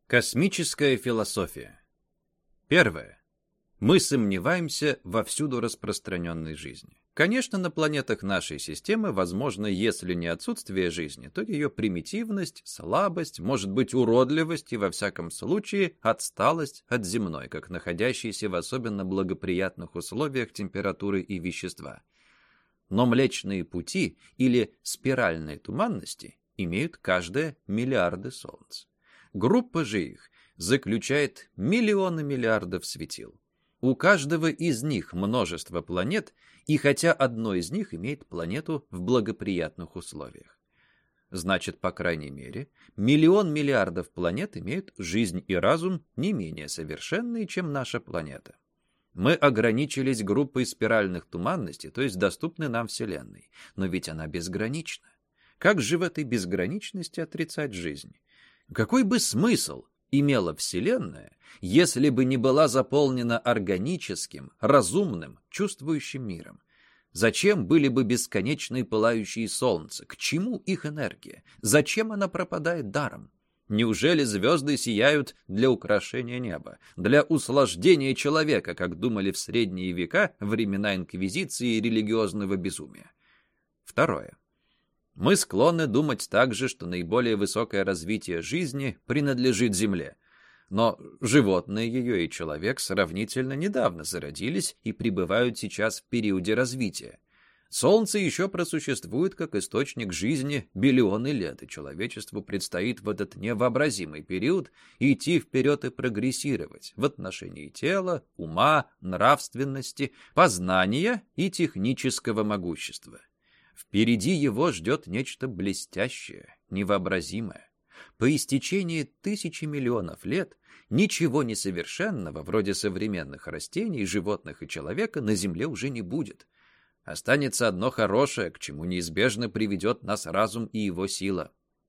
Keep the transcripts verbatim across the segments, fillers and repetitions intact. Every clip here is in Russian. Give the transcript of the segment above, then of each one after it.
Космическая философия. Первое. Мы сомневаемся во всюду распространенной жизни. Конечно, на планетах нашей системы возможно, если не отсутствие жизни, то ее примитивность, слабость, может быть, уродливость и, во всяком случае, отсталость от земной, как находящейся в особенно благоприятных условиях температуры и вещества. Но Млечные Пути или спиральные туманности имеют каждые миллиарды солнц. Группа же их заключает миллионы миллиардов светил. У каждого из них множество планет, и хотя одно из них имеет планету в благоприятных условиях. Значит, по крайней мере, миллион миллиардов планет имеют жизнь и разум не менее совершенные, чем наша планета. Мы ограничились группой спиральных туманностей, то есть доступной нам Вселенной, но ведь она безгранична. Как же в этой безграничности отрицать жизнь? Какой бы смысл имела Вселенная, если бы не была заполнена органическим, разумным, чувствующим миром? Зачем были бы бесконечные пылающие солнца? К чему их энергия? Зачем она пропадает даром? Неужели звезды сияют для украшения неба, для услаждения человека, как думали в средние века, времена инквизиции и религиозного безумия? Второе. Мы склонны думать также, что наиболее высокое развитие жизни принадлежит Земле. Но животные ее и человек сравнительно недавно зародились и пребывают сейчас в периоде развития. Солнце еще просуществует как источник жизни биллионы лет, и человечеству предстоит в этот невообразимый период идти вперед и прогрессировать в отношении тела, ума, нравственности, познания и технического могущества. Впереди его ждет нечто блестящее, невообразимое. По истечении тысячи миллионов лет ничего несовершенного, вроде современных растений, животных и человека, на Земле уже не будет. Останется одно хорошее, к чему неизбежно приведет нас разум и его сила.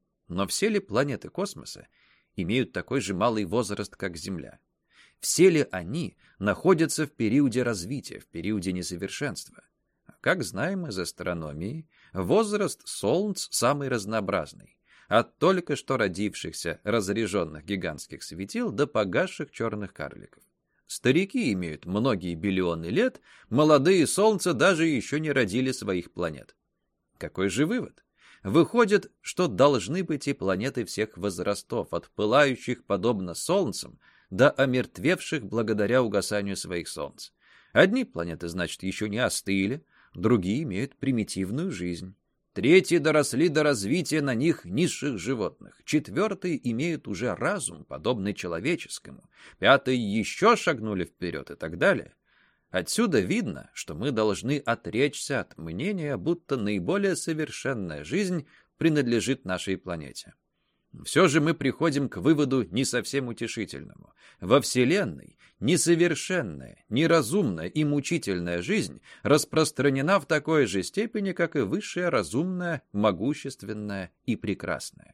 Но все ли планеты космоса имеют такой же малый возраст, как Земля? Все ли они находятся в периоде развития, в периоде несовершенства? Как знаем из астрономии, возраст Солнц самый разнообразный, от только что родившихся разряженных гигантских светил до погасших черных карликов. Старики имеют многие биллионы лет, молодые Солнца даже еще не родили своих планет. Какой же вывод? Выходит, что должны быть и планеты всех возрастов, от пылающих подобно Солнцам до омертвевших благодаря угасанию своих Солнц. Одни планеты, значит, еще не остыли, другие имеют примитивную жизнь. Третьи доросли до развития на них низших животных. Четвертые имеют уже разум, подобный человеческому. Пятые еще шагнули вперед и так далее. Отсюда видно, что мы должны отречься от мнения, будто наиболее совершенная жизнь принадлежит нашей планете. Все же мы приходим к выводу не совсем утешительному. Во Вселенной несовершенная, неразумная и мучительная жизнь распространена в такой же степени, как и высшая разумная, могущественная и прекрасная.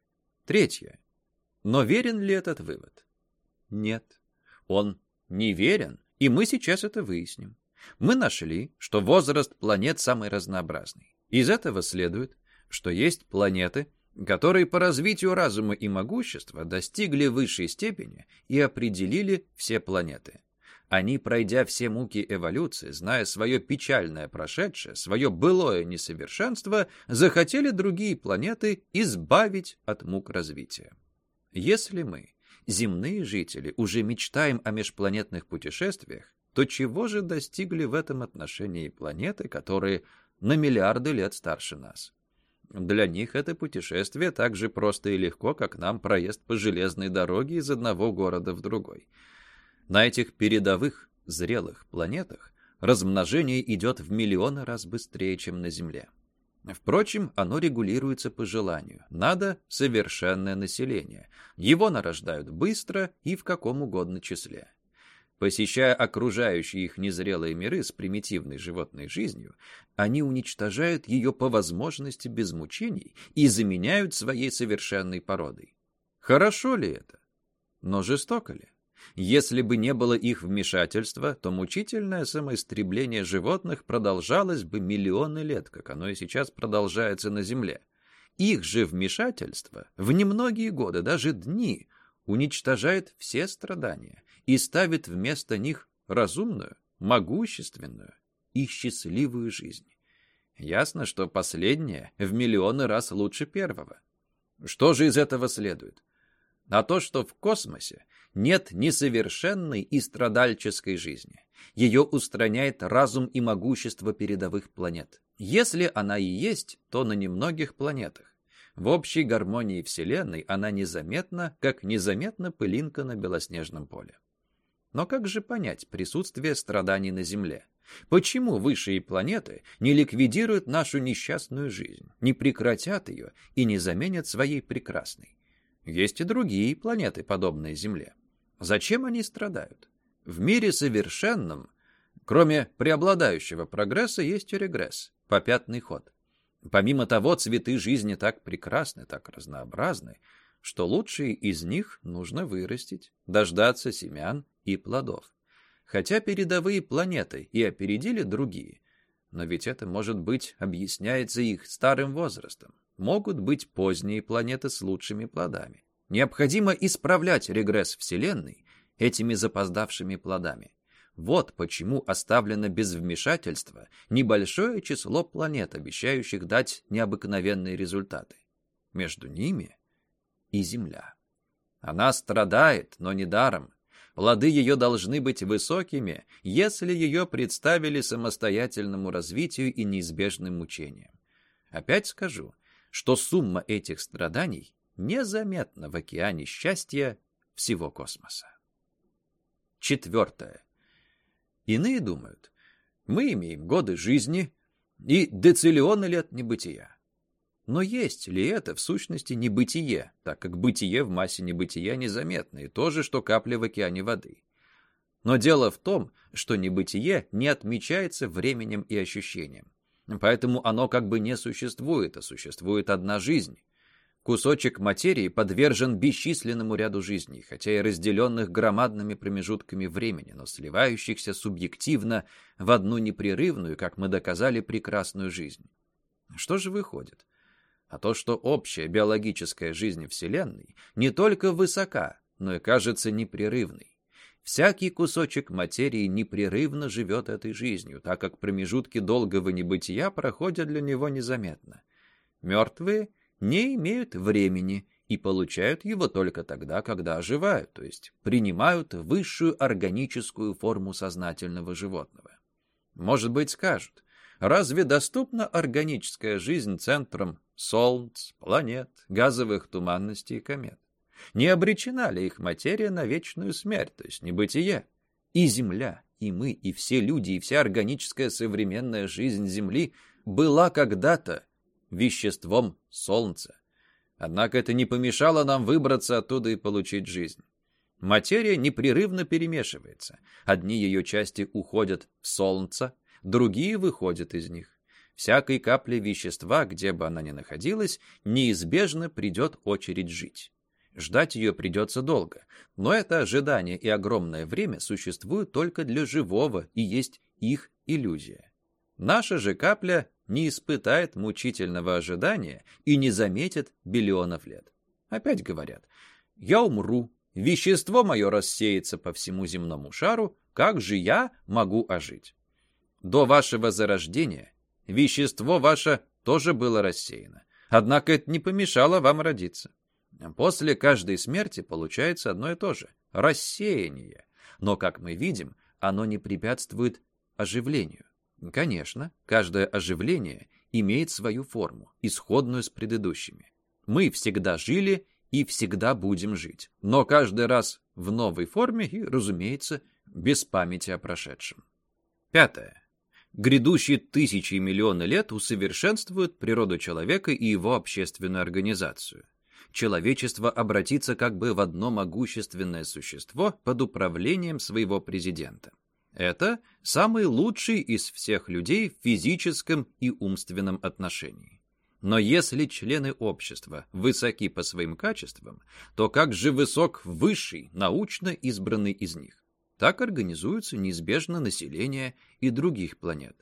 Третье. Но верен ли этот вывод? Нет. Он неверен, и мы сейчас это выясним. Мы нашли, что возраст планет самый разнообразный. Из этого следует, что есть планеты, которые по развитию разума и могущества достигли высшей степени и определили все планеты. Они, пройдя все муки эволюции, зная свое печальное прошедшее, свое былое несовершенство, захотели другие планеты избавить от мук развития. Если мы, земные жители, уже мечтаем о межпланетных путешествиях, то чего же достигли в этом отношении планеты, которые на миллиарды лет старше нас? Для них это путешествие так же просто и легко, как нам проезд по железной дороге из одного города в другой. На этих передовых, зрелых планетах размножение идет в миллионы раз быстрее, чем на Земле. Впрочем, оно регулируется по желанию. Надо совершенное население. Его нарождают быстро и в каком угодно числе. Посещая окружающие их незрелые миры с примитивной животной жизнью, они уничтожают ее по возможности без мучений и заменяют своей совершенной породой. Хорошо ли это? Но жестоко ли? Если бы не было их вмешательства, то мучительное самоистребление животных продолжалось бы миллионы лет, как оно и сейчас продолжается на Земле. Их же вмешательство в немногие годы, даже дни, уничтожает все страдания и ставит вместо них разумную, могущественную и счастливую жизнь. Ясно, что последнее в миллионы раз лучше первого. Что же из этого следует? А то, что в космосе нет несовершенной и страдальческой жизни. Ее устраняет разум и могущество передовых планет. Если она и есть, то на немногих планетах. В общей гармонии Вселенной она незаметна, как незаметна пылинка на белоснежном поле. Но как же понять присутствие страданий на Земле? Почему высшие планеты не ликвидируют нашу несчастную жизнь, не прекратят ее и не заменят своей прекрасной? Есть и другие планеты, подобные Земле. Зачем они страдают? В мире совершенном, кроме преобладающего прогресса, есть и регресс, попятный ход. Помимо того, цветы жизни так прекрасны, так разнообразны, что лучшие из них нужно вырастить, дождаться семян и плодов. Хотя передовые планеты и опередили другие, но ведь это, может быть, объясняется их старым возрастом. Могут быть поздние планеты с лучшими плодами. Необходимо исправлять регресс Вселенной этими запоздавшими плодами. Вот почему оставлено без вмешательства небольшое число планет, обещающих дать необыкновенные результаты. Между ними и Земля. Она страдает, но не даром. Плоды ее должны быть высокими, если ее представили самостоятельному развитию и неизбежным мучениям. Опять скажу, что сумма этих страданий незаметна в океане счастья всего космоса. Четвертое. Иные думают, мы имеем годы жизни и дециллионы лет небытия. Но есть ли это в сущности небытие, так как бытие в массе небытия незаметно, и то же, что капля в океане воды? Но дело в том, что небытие не отмечается временем и ощущением. Поэтому оно как бы не существует, а существует одна жизнь. Кусочек материи подвержен бесчисленному ряду жизней, хотя и разделенных громадными промежутками времени, но сливающихся субъективно в одну непрерывную, как мы доказали, прекрасную жизнь. Что же выходит? А то, что общая биологическая жизнь Вселенной не только высока, но и кажется непрерывной. Всякий кусочек материи непрерывно живет этой жизнью, так как промежутки долгого небытия проходят для него незаметно. Мертвые не имеют времени и получают его только тогда, когда оживают, то есть принимают высшую органическую форму сознательного животного. Может быть, скажут, разве доступна органическая жизнь центрам солнц, планет, газовых туманностей и комет? Не обречена ли их материя на вечную смерть, то есть небытие? И Земля, и мы, и все люди, и вся органическая современная жизнь Земли была когда-то веществом Солнца. Однако это не помешало нам выбраться оттуда и получить жизнь. Материя непрерывно перемешивается. Одни ее части уходят в Солнце, другие выходят из них. Всякой капле вещества, где бы она ни находилась, неизбежно придет очередь жить. Ждать ее придется долго, но это ожидание и огромное время существуют только для живого и есть их иллюзия. Наша же капля не испытает мучительного ожидания и не заметит биллионов лет. Опять говорят, я умру, вещество мое рассеется по всему земному шару, как же я могу ожить? До вашего зарождения вещество ваше тоже было рассеяно, однако это не помешало вам родиться. После каждой смерти получается одно и то же – рассеяние, но, как мы видим, оно не препятствует оживлению. Конечно, каждое оживление имеет свою форму, исходную с предыдущими. Мы всегда жили и всегда будем жить, но каждый раз в новой форме и, разумеется, без памяти о прошедшем. Пятое. Грядущие тысячи и миллионы лет усовершенствуют природу человека и его общественную организацию. Человечество обратится как бы в одно могущественное существо под управлением своего президента. Это самый лучший из всех людей в физическом и умственном отношении. Но если члены общества высоки по своим качествам, то как же высок высший, научно избранный из них? Так организуется неизбежно население и других планет.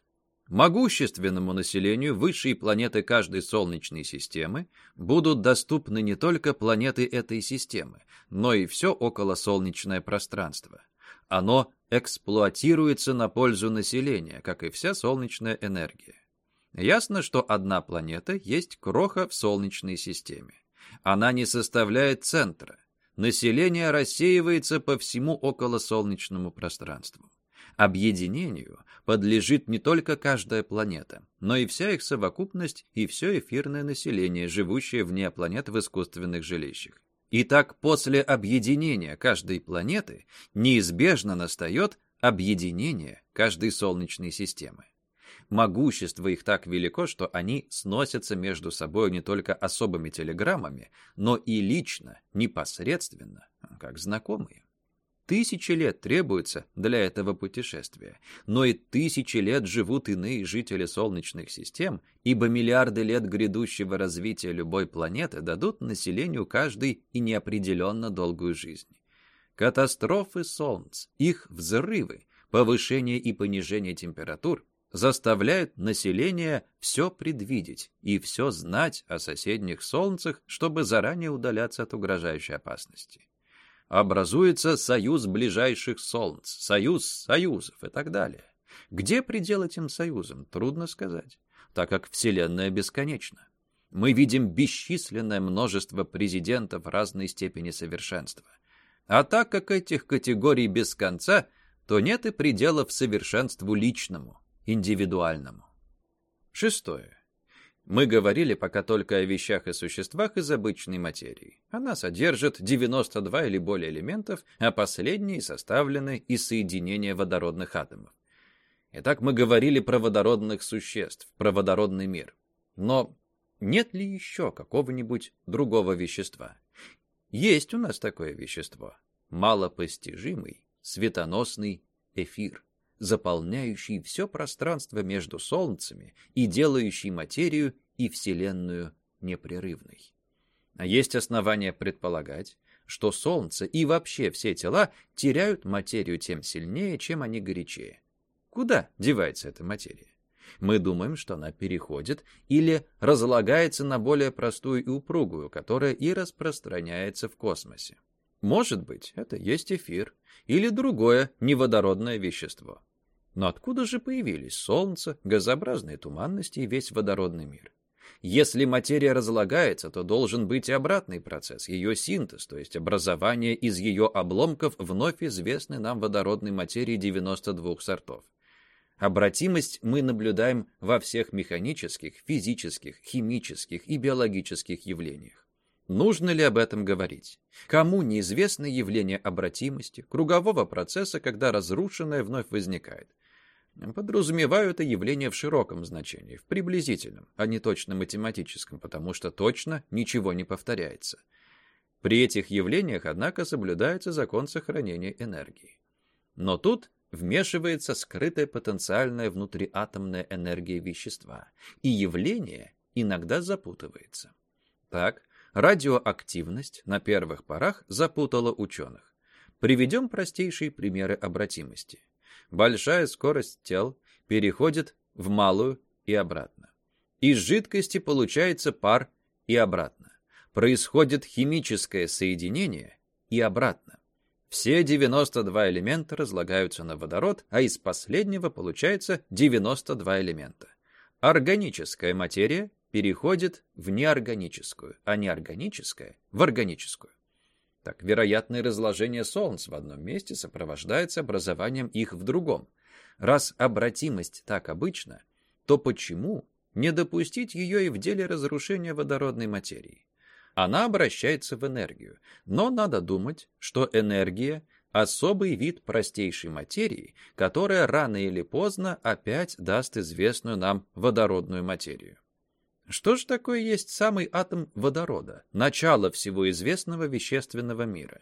Могущественному населению высшие планеты каждой Солнечной системы будут доступны не только планеты этой системы, но и все околосолнечное пространство. Оно эксплуатируется на пользу населения, как и вся солнечная энергия. Ясно, что одна планета есть кроха в Солнечной системе. Она не составляет центра. Население рассеивается по всему околосолнечному пространству. Объединению подлежит не только каждая планета, но и вся их совокупность и все эфирное население, живущее вне планет в искусственных жилищах. Итак, после объединения каждой планеты неизбежно настает объединение каждой Солнечной системы. Могущество их так велико, что они сносятся между собой не только особыми телеграммами, но и лично, непосредственно, как знакомые. Тысячи лет требуется для этого путешествия, но и тысячи лет живут иные жители солнечных систем, ибо миллиарды лет грядущего развития любой планеты дадут населению каждой и неопределенно долгую жизнь. Катастрофы солнц, их взрывы, повышение и понижение температур заставляют население все предвидеть и все знать о соседних солнцах, чтобы заранее удаляться от угрожающей опасности. Образуется союз ближайших солнц, союз союзов и так далее. Где предел этим союзам, трудно сказать, так как Вселенная бесконечна. Мы видим бесчисленное множество президентов разной степени совершенства. А так как этих категорий без конца, то нет и пределов совершенству личному, индивидуальному. Шестое. Мы говорили пока только о вещах и существах из обычной материи. Она содержит девяносто два или более элементов, а последние составлены из соединения водородных атомов. Итак, мы говорили про водородных существ, про водородный мир. Но нет ли еще какого-нибудь другого вещества? Есть у нас такое вещество. Малопостижимый, светоносный эфир, заполняющий все пространство между солнцами и делающий материю и Вселенную непрерывной. А есть основания предполагать, что Солнце и вообще все тела теряют материю тем сильнее, чем они горячее. Куда девается эта материя? Мы думаем, что она переходит или разлагается на более простую и упругую, которая и распространяется в космосе. Может быть, это есть эфир или другое неводородное вещество. Но откуда же появились Солнце, газообразные туманности и весь водородный мир? Если материя разлагается, то должен быть и обратный процесс, ее синтез, то есть образование из ее обломков вновь известной нам водородной материи девяноста двух сортов. Обратимость мы наблюдаем во всех механических, физических, химических и биологических явлениях. Нужно ли об этом говорить? Кому неизвестно явление обратимости, кругового процесса, когда разрушенное вновь возникает? Подразумеваю это явление в широком значении, в приблизительном, а не точно математическом, потому что точно ничего не повторяется. При этих явлениях, однако, соблюдается закон сохранения энергии. Но тут вмешивается скрытая потенциальная внутриатомная энергия вещества, и явление иногда запутывается. Так, радиоактивность на первых порах запутала ученых. Приведем простейшие примеры обратимости. Большая скорость тел переходит в малую и обратно. Из жидкости получается пар и обратно. Происходит химическое соединение и обратно. Все девяносто два элемента разлагаются на водород, а из последнего получается девяносто два элемента. Органическая материя переходит в неорганическую, а неорганическая — в органическую. Так, вероятное разложение солнц в одном месте сопровождается образованием их в другом. Раз обратимость так обычна, то почему не допустить ее и в деле разрушения водородной материи? Она обращается в энергию, но надо думать, что энергия — особый вид простейшей материи, которая рано или поздно опять даст известную нам водородную материю. Что же такое есть самый атом водорода, начало всего известного вещественного мира?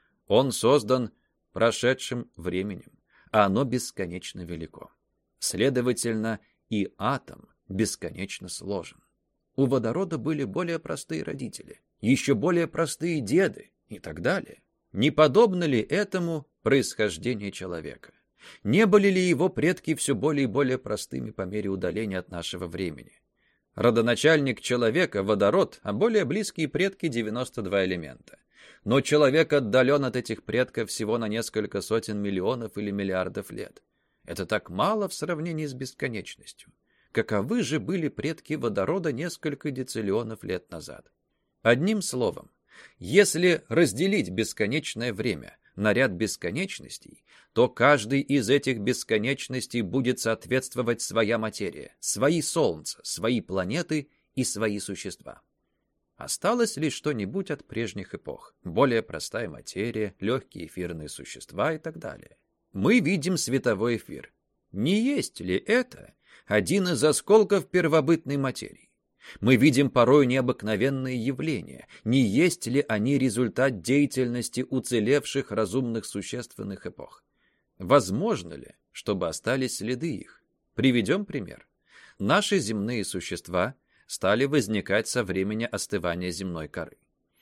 Он создан прошедшим временем, а оно бесконечно велико. Следовательно, и атом бесконечно сложен. У водорода были более простые родители, еще более простые деды и так далее. Не подобно ли этому происхождение человека? Не были ли его предки все более и более простыми по мере удаления от нашего времени? Родоначальник человека — водород, а более близкие предки — девяносто два элемента. Но человек отдален от этих предков всего на несколько сотен миллионов или миллиардов лет. Это так мало в сравнении с бесконечностью. Каковы же были предки водорода несколько дециллионов лет назад? Одним словом, если разделить бесконечное время на ряд бесконечностей, то каждый из этих бесконечностей будет соответствовать своя материя, свои солнца, свои планеты и свои существа. Осталось ли что-нибудь от прежних эпох? Более простая материя, легкие эфирные существа и так далее. Мы видим световой эфир. Не есть ли это один из осколков первобытной материи? Мы видим порой необыкновенные явления. Не есть ли они результат деятельности уцелевших разумных существенных эпох? Возможно ли, чтобы остались следы их? Приведем пример. Наши земные существа стали возникать со времени остывания земной коры.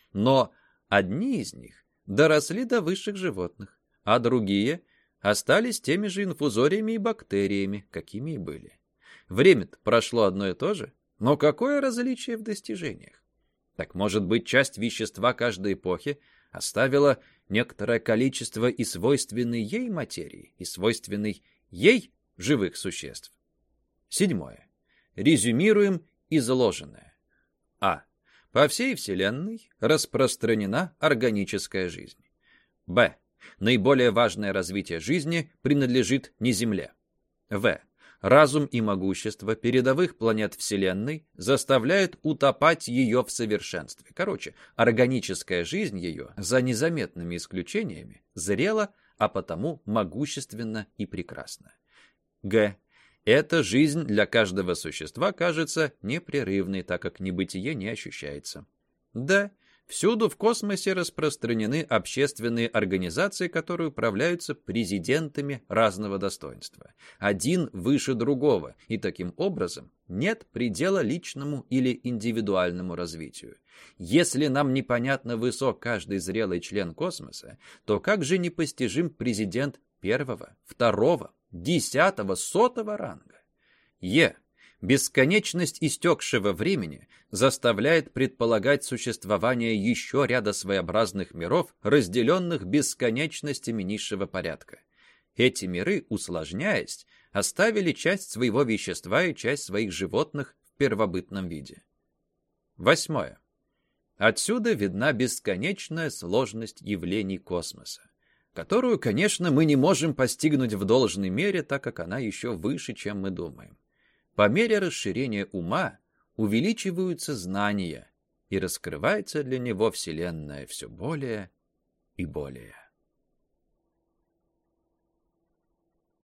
Но одни из них доросли до высших животных, а другие остались теми же инфузориями и бактериями, какими и были. Время-то прошло одно и то же, но какое различие в достижениях? Так, может быть, часть вещества каждой эпохи оставила некоторое количество и свойственной ей материи, и свойственной ей живых существ. Седьмое. Резюмируем изложенное. А. По всей Вселенной распространена органическая жизнь. Б. Наиболее важное развитие жизни принадлежит не Земле. В. Разум и могущество передовых планет Вселенной заставляют утопать ее в совершенстве. Короче, органическая жизнь ее, за незаметными исключениями, зрела, а потому могущественна и прекрасна. Г. Эта жизнь для каждого существа кажется непрерывной, так как небытие не ощущается. Д. Всюду в космосе распространены общественные организации, которые управляются президентами разного достоинства. Один выше другого, и таким образом нет предела личному или индивидуальному развитию. Если нам непонятно высок каждый зрелый член космоса, то как же непостижим президент первого, второго, десятого, сотого ранга? Е. Бесконечность истекшего времени заставляет предполагать существование еще ряда своеобразных миров, разделенных бесконечностями низшего порядка. Эти миры, усложняясь, оставили часть своего вещества и часть своих животных в первобытном виде. Восьмое. Отсюда видна бесконечная сложность явлений космоса, которую, конечно, мы не можем постигнуть в должной мере, так как она еще выше, чем мы думаем. По мере расширения ума увеличиваются знания, и раскрывается для него Вселенная все более и более.